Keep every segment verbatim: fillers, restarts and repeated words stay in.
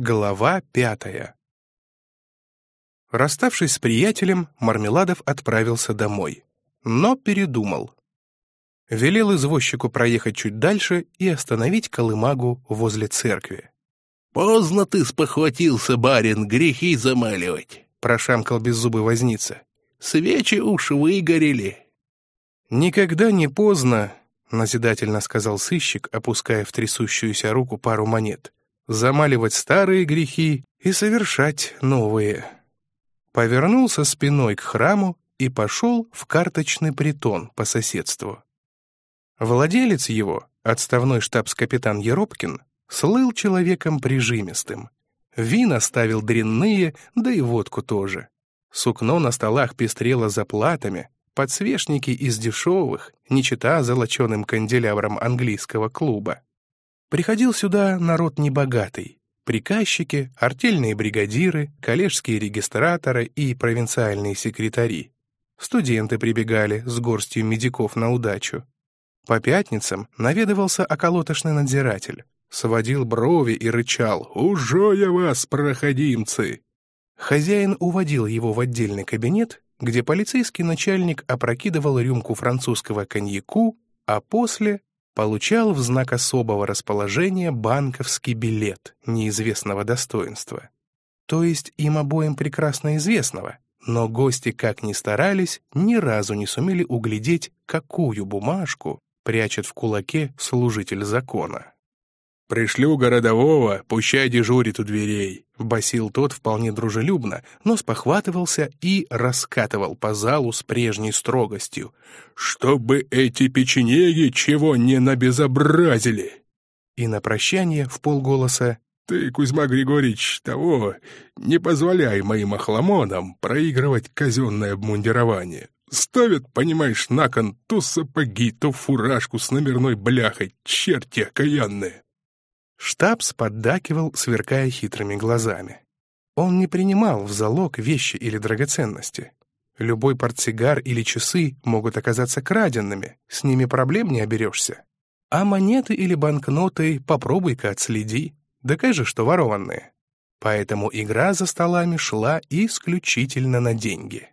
Глава пятая. Расставшись с приятелем, Мармеладов отправился домой, но передумал. Велел извозчику проехать чуть дальше и остановить колымагу возле церкви. «Поздно ты спохватился, барин, грехи замаливать», — прошамкал беззубый возница. «Свечи уж выгорели». «Никогда не поздно», — назидательно сказал сыщик, опуская в трясущуюся руку пару монет, «замаливать старые грехи и совершать новые». Повернулся спиной к храму и пошел в карточный притон по соседству. Владелец его, отставной штабс-капитан Еропкин, слыл человеком прижимистым. Вина ставил дрянные, да и водку тоже. Сукно на столах пестрело заплатами, подсвечники из дешевых, не чета золоченым канделябром английского клуба. Приходил сюда народ небогатый. Приказчики, артельные бригадиры, коллежские регистраторы и провинциальные секретари. Студенты прибегали с горстью медиков на удачу. По пятницам наведывался околоточный надзиратель, сводил брови и рычал: «Уже я вас, проходимцы!». Хозяин уводил его в отдельный кабинет, где полицейский начальник опрокидывал рюмку французского коньяку, а после получал в знак особого расположения банковский билет неизвестного достоинства. То есть им обоим прекрасно известного, но гости, как ни старались, ни разу не сумели углядеть, какую бумажку прячет в кулаке служитель закона. «Пришлю городового, пущай дежурит у дверей», — басил тот вполне дружелюбно, но спохватывался и раскатывал по залу с прежней строгостью. «Чтобы эти печенеги чего не набезобразили!» И на прощание вполголоса: «Ты, Кузьма Григорьевич, того, не позволяй моим охламонам проигрывать казенное обмундирование. Ставят, понимаешь, на кон то сапоги, то фуражку с номерной бляхой, черти окаянные». Штабс поддакивал, сверкая хитрыми глазами. Он не принимал в залог вещи или драгоценности. Любой портсигар или часы могут оказаться краденными, с ними проблем не оберешься. А монеты или банкноты попробуй-ка отследи, докажи, что ворованные. Поэтому игра за столами шла исключительно на деньги.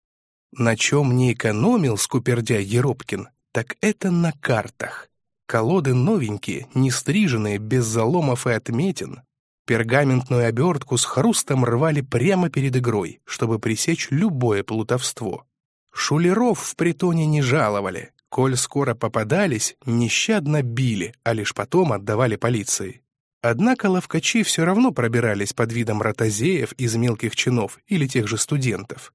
На чем не экономил скупердяй Еропкин, так это на картах. Колоды новенькие, не стриженные, без заломов и отметин. Пергаментную обертку с хрустом рвали прямо перед игрой, чтобы пресечь любое плутовство. Шулеров в притоне не жаловали. Коль скоро попадались, нещадно били, а лишь потом отдавали полиции. Однако ловкачи все равно пробирались под видом ротозеев из мелких чинов или тех же студентов.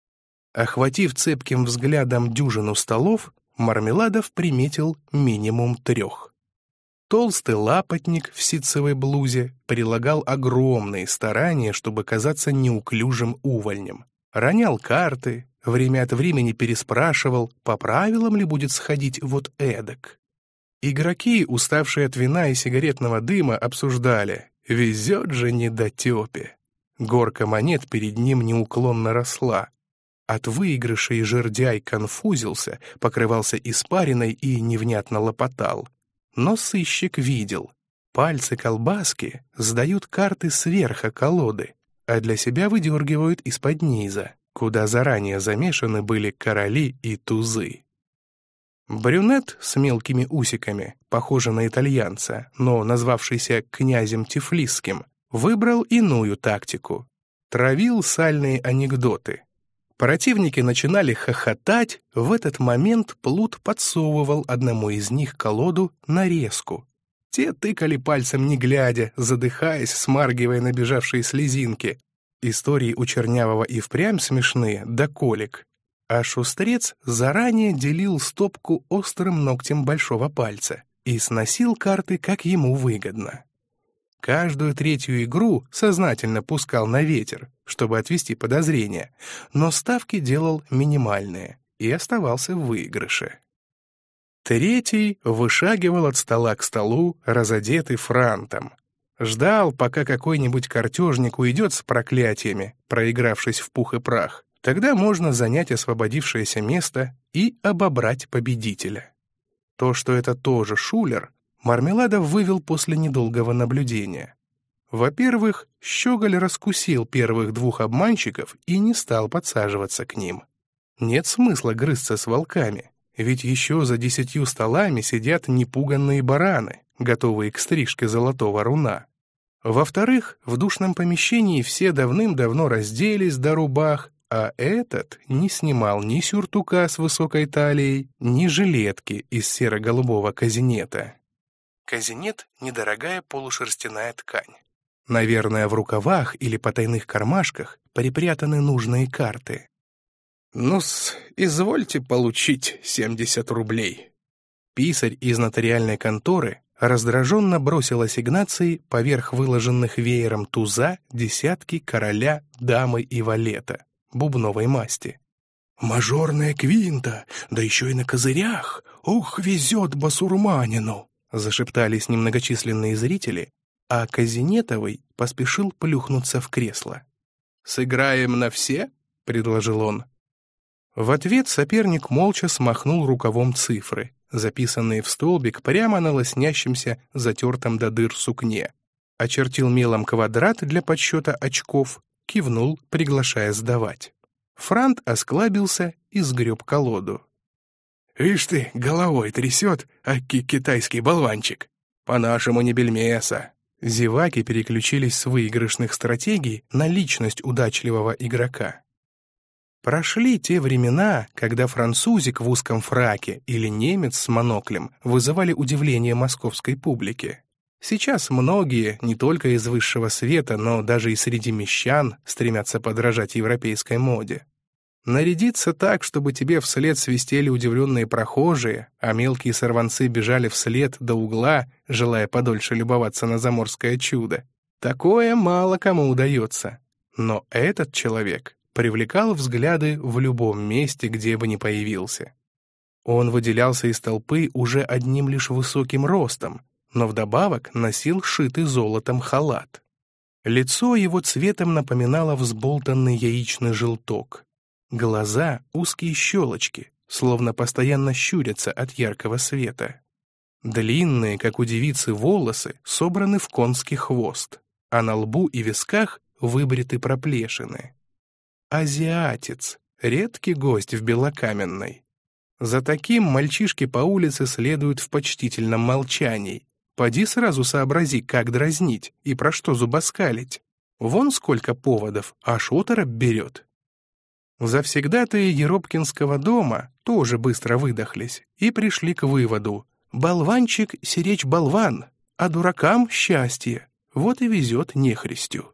Охватив цепким взглядом дюжину столов, Мармеладов приметил минимум трех. Толстый лапотник в ситцевой блузе прилагал огромные старания, чтобы казаться неуклюжим увольнем. Ронял карты, время от времени переспрашивал, по правилам ли будет сходить вот эдак. Игроки, уставшие от вина и сигаретного дыма, обсуждали: «Везет же недотепе». Горка монет перед ним неуклонно росла. От выигрышей жердяй конфузился, покрывался испариной и невнятно лопотал. Но сыщик видел: пальцы колбаски сдают карты сверху колоды, а для себя выдергивают из-под низа, куда заранее замешаны были короли и тузы. Брюнет с мелкими усиками, похожий на итальянца, но назвавшийся князем Тифлисским, выбрал иную тактику. Травил сальные анекдоты. Противники начинали хохотать, в этот момент плут подсовывал одному из них колоду нарезку. Те тыкали пальцем не глядя, задыхаясь, смаргивая набежавшие слезинки. Истории у Чернявого и впрямь смешные, да колик. А шустрец заранее делил стопку острым ногтем большого пальца и сносил карты, как ему выгодно. Каждую третью игру сознательно пускал на ветер, чтобы отвести подозрения, но ставки делал минимальные и оставался в выигрыше. Третий вышагивал от стола к столу, разодетый франтом. Ждал, пока какой-нибудь картежник уйдет с проклятиями, проигравшись в пух и прах. Тогда можно занять освободившееся место и обобрать победителя. То, что это тоже шулер, Мармеладов вывел после недолгого наблюдения. Во-первых, Щеголь раскусил первых двух обманщиков и не стал подсаживаться к ним. Нет смысла грызться с волками, ведь еще за десятью столами сидят непуганные бараны, готовые к стрижке золотого руна. Во-вторых, в душном помещении все давным-давно разделись до рубах, а этот не снимал ни сюртука с высокой талией, ни жилетки из серо-голубого казинета. Казинет — недорогая полушерстяная ткань. Наверное, в рукавах или потайных кармашках припрятаны нужные карты. «Ну-с, извольте получить семьдесят рублей». Писарь из нотариальной конторы раздраженно бросил ассигнации поверх выложенных веером туза, десятки, короля, дамы и валета бубновой масти. «Мажорная квинта, да еще и на козырях! Ух, везет басурманину!» — зашептались немногочисленные зрители, а Казинетовый поспешил плюхнуться в кресло. «Сыграем на все?» — предложил он. В ответ соперник молча смахнул рукавом цифры, записанные в столбик прямо на лоснящемся, затертом до дыр сукне, очертил мелом квадрат для подсчета очков, кивнул, приглашая сдавать. Франт осклабился и сгреб колоду. «Ишь ты, головой трясет, аки китайский болванчик! По-нашему не бельмеса!» Зеваки переключились с выигрышных стратегий на личность удачливого игрока. Прошли те времена, когда французик в узком фраке или немец с моноклем вызывали удивление московской публики. Сейчас многие, не только из высшего света, но даже и среди мещан, стремятся подражать европейской моде. Нарядиться так, чтобы тебе вслед свистели удивленные прохожие, а мелкие сорванцы бежали вслед до угла, желая подольше любоваться на заморское чудо. Такое мало кому удается. Но этот человек привлекал взгляды в любом месте, где бы ни появился. Он выделялся из толпы уже одним лишь высоким ростом, но вдобавок носил шитый золотом халат. Лицо его цветом напоминало взболтанный яичный желток. Глаза — узкие щелочки, словно постоянно щурятся от яркого света. Длинные, как у девицы, волосы собраны в конский хвост, а на лбу и висках выбриты проплешины. Азиатец, редкий гость в Белокаменной. За таким мальчишки по улице следуют в почтительном молчании. Поди сразу сообрази, как дразнить и про что зубоскалить. Вон сколько поводов, аж оторопь берет. Завсегдатаи Еропкинского дома тоже быстро выдохлись и пришли к выводу: болванчик сиречь болван, а дуракам счастье, вот и везет нехристю.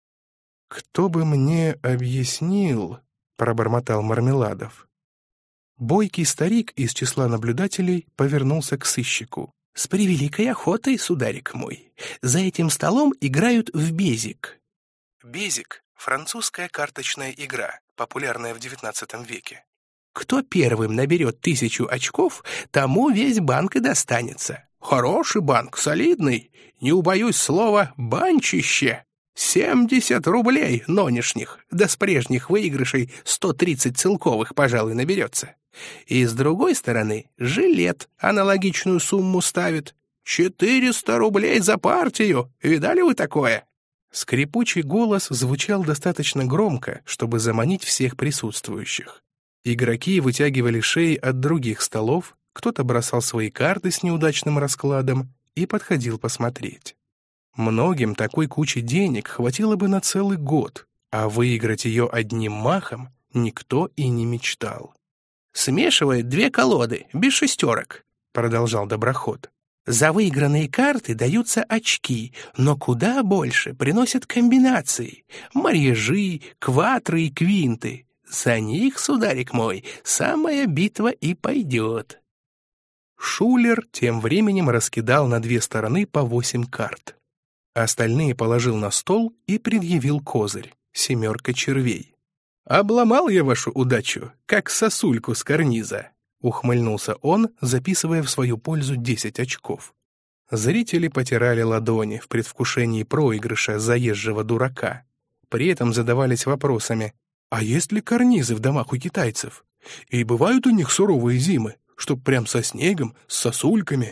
«Кто бы мне объяснил?» — пробормотал Мармеладов. Бойкий старик из числа наблюдателей повернулся к сыщику. «С превеликой охотой, сударик мой. За этим столом играют в безик». Безик — французская карточная игра, популярная в девятнадцатом веке. «Кто первым наберет тысячу очков, тому весь банк и достанется. Хороший банк, солидный, не убоюсь слова «банчище». семьдесят рублей нонешних, да с прежних выигрышей сто тридцать целковых, пожалуй, наберется. И с другой стороны, жилет аналогичную сумму ставит. четыреста рублей за партию. Видали вы такое?» Скрипучий голос звучал достаточно громко, чтобы заманить всех присутствующих. Игроки вытягивали шеи от других столов, кто-то бросал свои карты с неудачным раскладом и подходил посмотреть. Многим такой кучи денег хватило бы на целый год, а выиграть ее одним махом никто и не мечтал. «Смешивает две колоды, без шестерок», — продолжал доброход. «За выигранные карты даются очки, но куда больше приносят комбинации, марьяжи, кватры и квинты. За них, сударик мой, самая битва и пойдет». Шулер тем временем раскидал на две стороны по восемь карт. Остальные положил на стол и предъявил козырь — семерка червей. «Обломал я вашу удачу, как сосульку с карниза», — ухмыльнулся он, записывая в свою пользу десять очков. Зрители потирали ладони в предвкушении проигрыша заезжего дурака. При этом задавались вопросами: «А есть ли карнизы в домах у китайцев? И бывают у них суровые зимы, чтоб прям со снегом, с сосульками?»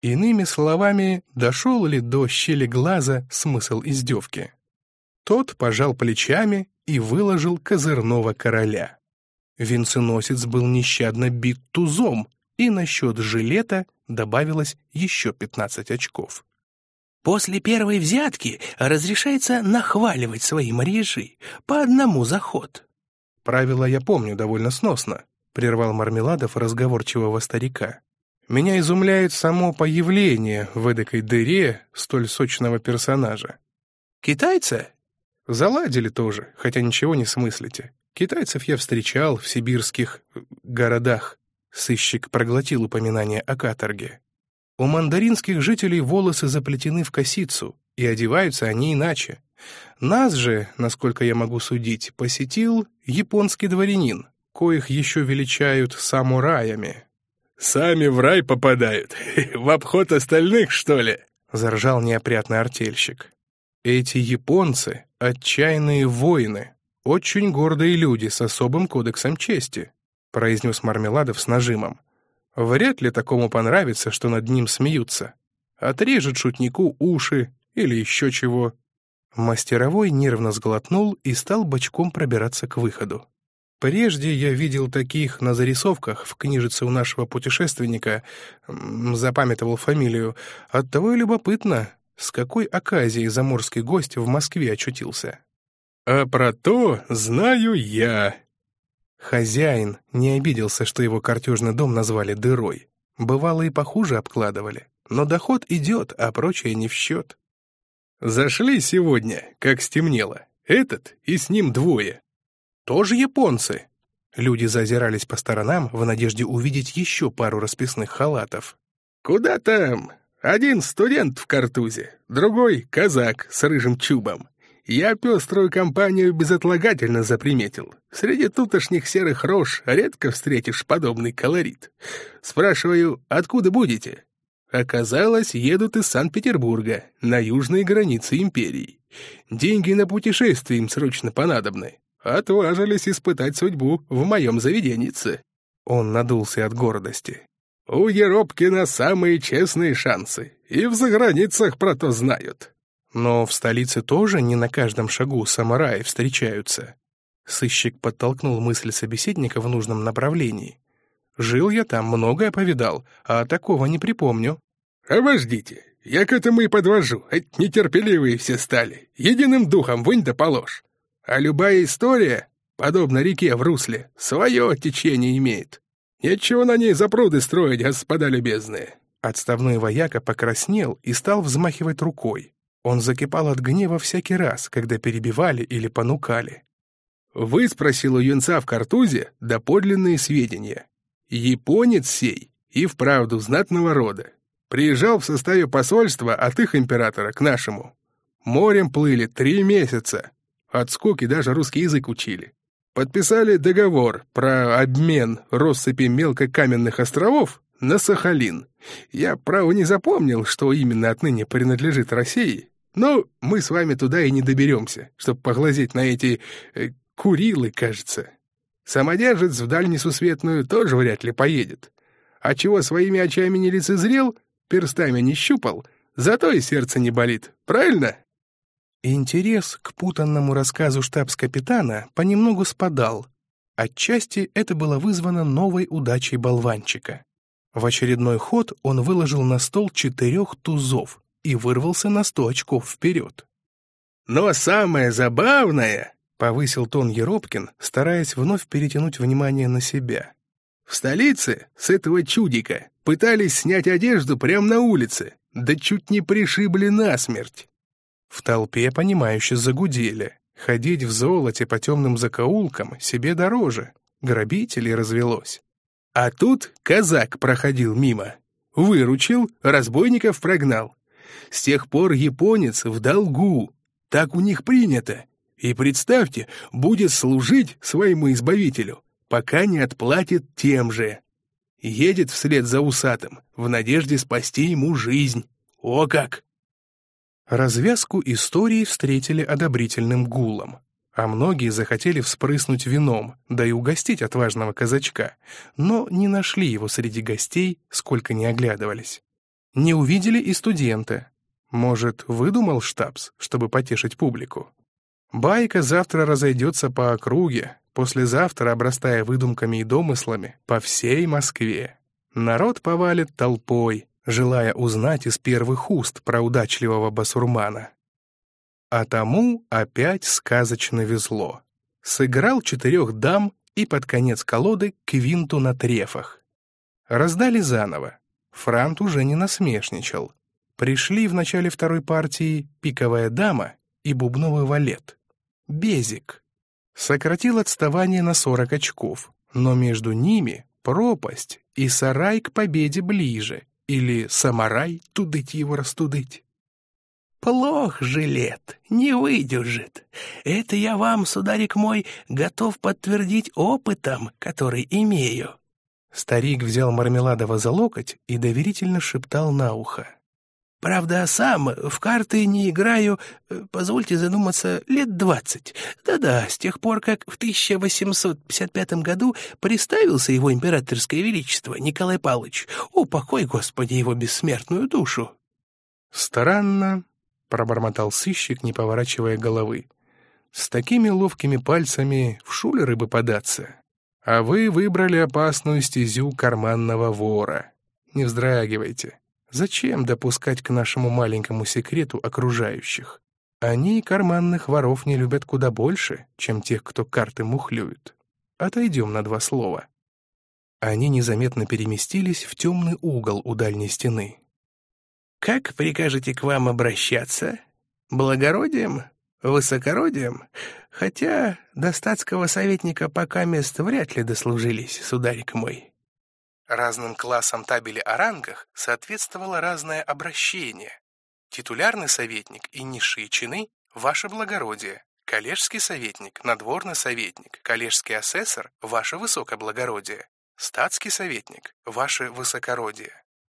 Иными словами, дошел ли до щели глаза смысл издевки? Тот пожал плечами и выложил козырного короля. Венценосец был нещадно бит тузом, и на счет жилета добавилось еще пятнадцать очков. После первой взятки разрешается нахваливать свои марьяжи по одному за ход. Правила я помню довольно сносно, прервал Мармеладов разговорчивого старика. Меня изумляет само появление в эдакой дыре столь сочного персонажа. Китайца? Заладили тоже, хотя ничего не смыслите. Китайцев я встречал в сибирских городах. Сыщик проглотил упоминание о каторге. У мандаринских жителей волосы заплетены в косицу, и одеваются они иначе. Нас же, насколько я могу судить, посетил японский дворянин, коих еще величают самураями. «Сами в рай попадают, в обход остальных, что ли?» — заржал неопрятный артельщик. Эти японцы — отчаянные воины, очень гордые люди с особым кодексом чести, — произнес Мармеладов с нажимом. Вряд ли такому понравится, что над ним смеются. Отрежет шутнику уши или еще чего. Мастеровой нервно сглотнул и стал бочком пробираться к выходу. Прежде я видел таких на зарисовках в книжице у нашего путешественника, запамятовал фамилию. Оттого и любопытно, с какой оказией заморский гость в Москве очутился. «А про то знаю я». Хозяин не обиделся, что его картежный дом назвали дырой. Бывало, и похуже обкладывали. Но доход идет, а прочее не в счет. «Зашли сегодня, как стемнело. Этот и с ним двое». «Тоже японцы?» Люди зазирались по сторонам в надежде увидеть еще пару расписных халатов. «Куда там? Один студент в картузе, другой — казак с рыжим чубом. Я пеструю компанию безотлагательно заприметил. Среди тутошних серых рож редко встретишь подобный колорит. Спрашиваю, откуда будете? Оказалось, едут из Санкт-Петербурга, на южной границе империи. Деньги на путешествие им срочно понадобны. Отважились испытать судьбу в моем заведенице». Он надулся от гордости. «У Еропкина самые честные шансы, и в заграницах про то знают». Но в столице тоже не на каждом шагу самураи встречаются. Сыщик подтолкнул мысль собеседника в нужном направлении. Жил я там, многое повидал, а такого не припомню. «Обождите, я к этому и подвожу, ведь нетерпеливые все стали, единым духом вынь да положь. А любая история, подобно реке в русле, свое течение имеет. Нечего на ней запруды строить, господа любезные». Отставной вояка покраснел и стал взмахивать рукой. Он закипал от гнева всякий раз, когда перебивали или понукали. «Выспросил у юнца в картузе доподлинные сведения. Японец сей и вправду знатного рода. Приезжал в составе посольства от их императора к нашему. Морем плыли три месяца. От скуки даже русский язык учили. Подписали договор про обмен россыпи мелкокаменных островов на Сахалин. Я, право, не запомнил, что именно отныне принадлежит России. Но мы с вами туда и не доберемся, чтобы поглазеть на эти э, Курилы, кажется. Самодержец в даль несусветную тоже вряд ли поедет. А чего своими очами не лицезрел, перстами не щупал, зато и сердце не болит, правильно?» Интерес к путанному рассказу штабс-капитана понемногу спадал. Отчасти это было вызвано новой удачей болванчика. В очередной ход он выложил на стол четырех тузов и вырвался на сто очков вперед. «Но самое забавное», — повысил тон Еропкин, стараясь вновь перетянуть внимание на себя, «в столице с этого чудика пытались снять одежду прямо на улице, да чуть не пришибли насмерть». В толпе, понимающе загудели. Ходить в золоте по темным закоулкам себе дороже. Грабителей развелось. А тут казак проходил мимо. Выручил, разбойников прогнал. С тех пор японец в долгу. Так у них принято. И представьте, будет служить своему избавителю, пока не отплатит тем же. Едет вслед за усатым, в надежде спасти ему жизнь. О как! Развязку истории встретили одобрительным гулом, а многие захотели вспрыснуть вином, да и угостить отважного казачка, но не нашли его среди гостей, сколько ни оглядывались. Не увидели и студенты. Может, выдумал штабс, чтобы потешить публику? Байка завтра разойдется по округе, послезавтра обрастая выдумками и домыслами по всей Москве. Народ повалит толпой, желая узнать из первых уст про удачливого басурмана. А тому опять сказочно везло. Сыграл четырех дам и под конец колоды квинту на трефах. Раздали заново. Франт уже не насмешничал. Пришли в начале второй партии пиковая дама и бубновый валет. Безик. Сократил отставание на сорок очков, но между ними пропасть, и сарай к победе ближе, или самарай тудыть его растудыть. Плох жилет, не выдержит. Это я вам, сударик мой, готов подтвердить опытом, который имею. Старик взял Мармеладова за локоть и доверительно шептал на ухо. Правда, сам в карты не играю, позвольте задуматься, лет двадцать. Да-да, с тех пор, как в тысяча восемьсот пятьдесят пятом году приставился его императорское величество Николай Павлович. Упокой, Господи, его бессмертную душу. Странно, пробормотал сыщик, не поворачивая головы. С такими ловкими пальцами в шулеры бы податься. А вы выбрали опасную стезю карманного вора. Не вздрагивайте. Зачем допускать к нашему маленькому секрету окружающих? Они карманных воров не любят куда больше, чем тех, кто карты мухлюет. Отойдем на два слова. Они незаметно переместились в темный угол у дальней стены. «Как прикажете к вам обращаться? Благородием? Высокородием? Хотя до статского советника пока мест вряд ли дослужились, сударик мой». Разным классам табели о рангах соответствовало разное обращение. Титулярный советник и низшие чины — ваше благородие, коллежский советник, надворный советник, коллежский асессор — ваше высокоблагородие, статский советник — ваше высокородие.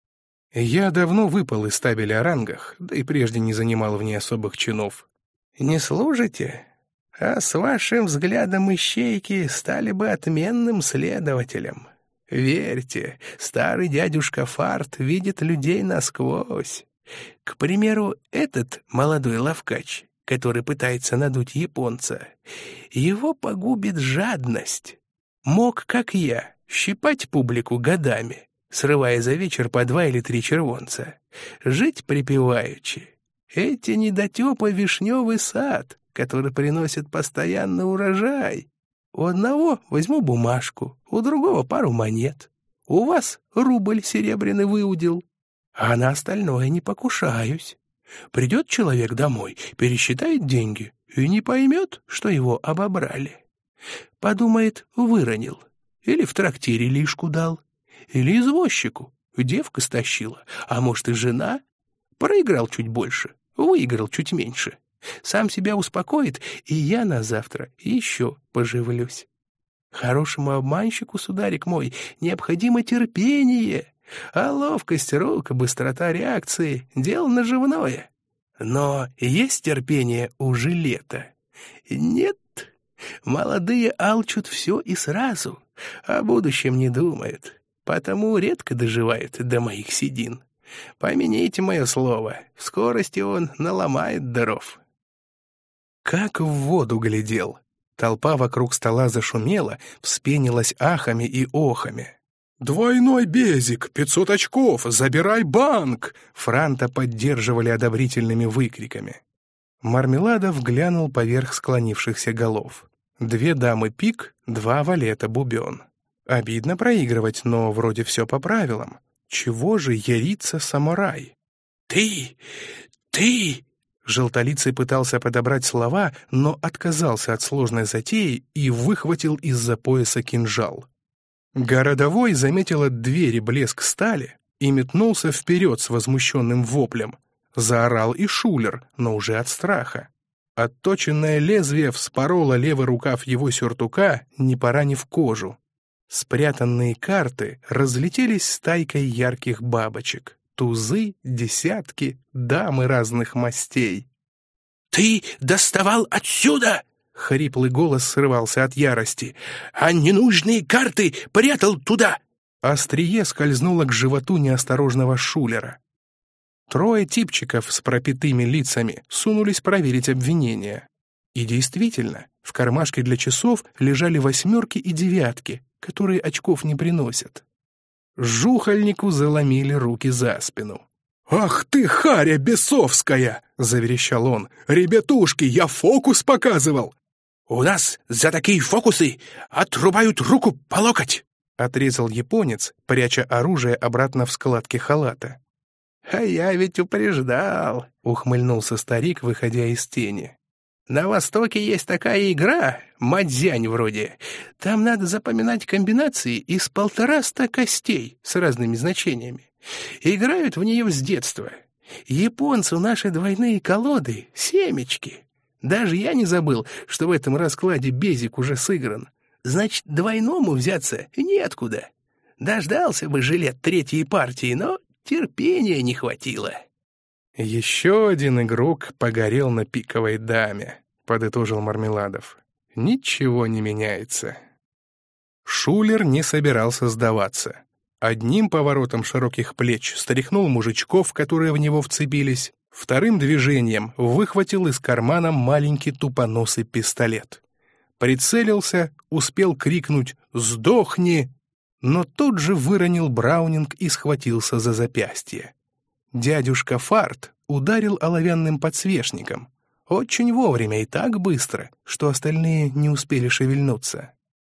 Я давно выпал из табели о рангах, да и прежде не занимал в ней особых чинов. «Не служите? А с вашим взглядом ищейки стали бы отменным следователем. Верьте, старый дядюшка Фарт видит людей насквозь. К примеру, этот молодой ловкач, который пытается надуть японца, его погубит жадность. Мог, как я, щипать публику годами, срывая за вечер по два или три червонца, жить припеваючи. Эти недотепы — вишневый сад, который приносит постоянный урожай. У одного возьму бумажку, у другого пару монет. У вас рубль серебряный выудил, а на остальное не покушаюсь. Придет человек домой, пересчитает деньги и не поймет, что его обобрали. Подумает, выронил, или в трактире лишку дал, или извозчику, девка стащила, а может и жена. Проиграл чуть больше, выиграл чуть меньше. Сам себя успокоит, и я на завтра еще поживлюсь. Хорошему обманщику, сударик мой, необходимо терпение, а ловкость рук, быстрота реакции — дело наживное. Но есть терпение у жилета? Нет. Молодые алчут все и сразу, о будущем не думают, потому редко доживают до моих седин. Помяните мое слово, в скорости он наломает дров». Как в воду глядел. Толпа вокруг стола зашумела, вспенилась ахами и охами. «Двойной безик, пятьсот очков, забирай банк!» Франта поддерживали одобрительными выкриками. Мармеладов глянул поверх склонившихся голов. Две дамы пик, два валета бубен. Обидно проигрывать, но вроде все по правилам. Чего же ярится самурай? «Ты! Ты!» Желтолицый пытался подобрать слова, но отказался от сложной затеи и выхватил из-за пояса кинжал. Городовой заметил от двери блеск стали и метнулся вперед с возмущенным воплем. Заорал и шулер, но уже от страха. Отточенное лезвие вспороло левый рукав его сюртука, не поранив кожу. Спрятанные карты разлетелись стайкой ярких бабочек. Тузы, десятки, дамы разных мастей. «Ты доставал отсюда!» — хриплый голос срывался от ярости. «А ненужные карты прятал туда!» Острие скользнуло к животу неосторожного шулера. Трое типчиков с пропитыми лицами сунулись проверить обвинения. И действительно, в кармашке для часов лежали восьмерки и девятки, которые очков не приносят. Жухольнику заломили руки за спину. «Ах ты, харя бесовская!» — заверещал он. «Ребятушки, я фокус показывал!» «У нас за такие фокусы отрубают руку по локоть!» — отрезал японец, пряча оружие обратно в складки халата. «А я ведь упреждал!» — ухмыльнулся старик, выходя из тени. «На Востоке есть такая игра, мадзянь вроде. Там надо запоминать комбинации из полтораста костей с разными значениями. Играют в нее с детства. Японцу наши двойные колоды — семечки. Даже я не забыл, что в этом раскладе безик уже сыгран. Значит, двойному взяться неоткуда. Дождался бы жилет третьей партии, но терпения не хватило». «Еще один игрок погорел на пиковой даме», — подытожил Мармеладов. «Ничего не меняется». Шулер не собирался сдаваться. Одним поворотом широких плеч стряхнул мужичков, которые в него вцепились, вторым движением выхватил из кармана маленький тупоносый пистолет. Прицелился, успел крикнуть «Сдохни!», но тут же выронил браунинг и схватился за запястье. Дядюшка Фарт ударил оловянным подсвечником. Очень вовремя и так быстро, что остальные не успели шевельнуться.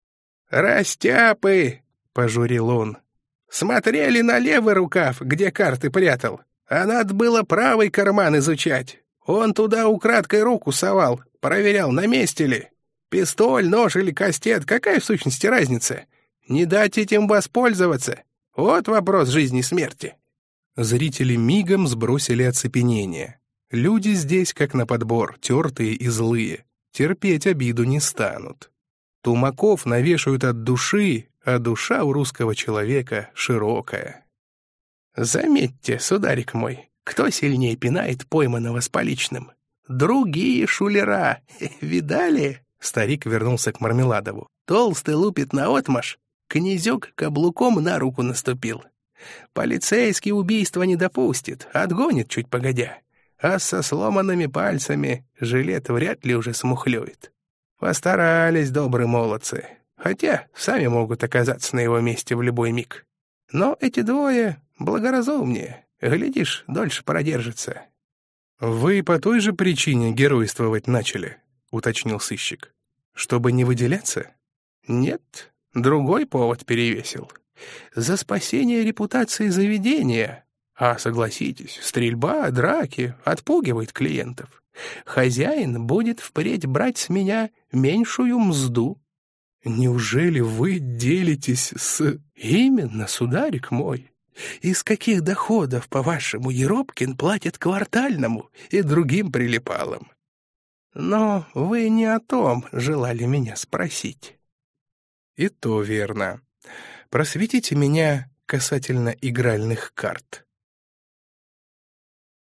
«Растяпы!» — пожурил он. «Смотрели на левый рукав, где карты прятал, а надо было правый карман изучать. Он туда украдкой руку совал, проверял, на месте ли. Пистоль, нож или кастет, какая в сущности разница? Не дать этим воспользоваться. Вот вопрос жизни и смерти». Зрители мигом сбросили оцепенение. Люди здесь, как на подбор, тертые и злые. Терпеть обиду не станут. Тумаков навешают от души, а душа у русского человека широкая. «Заметьте, сударик мой, кто сильнее пинает пойманного с поличным? Другие шулера. Видали?» Старик вернулся к Мармеладову. «Толстый лупит наотмашь, князек каблуком на руку наступил. Полицейский убийства не допустит, отгонит чуть погодя. А со сломанными пальцами жилет вряд ли уже смухлюет. Постарались добрые молодцы, хотя сами могут оказаться на его месте в любой миг. Но эти двое благоразумнее, глядишь, дольше продержатся». «Вы по той же причине геройствовать начали?» — уточнил сыщик. «Чтобы не выделяться?» «Нет, другой повод перевесил. За спасение репутации заведения. А, согласитесь, стрельба, драки отпугивает клиентов. Хозяин будет впредь брать с меня меньшую мзду». «Неужели вы делитесь с...» «Именно, сударик мой. Из каких доходов, по-вашему, Еропкин платит квартальному и другим прилипалам? Но вы не о том желали меня спросить». «И то верно. Просветите меня касательно игральных карт».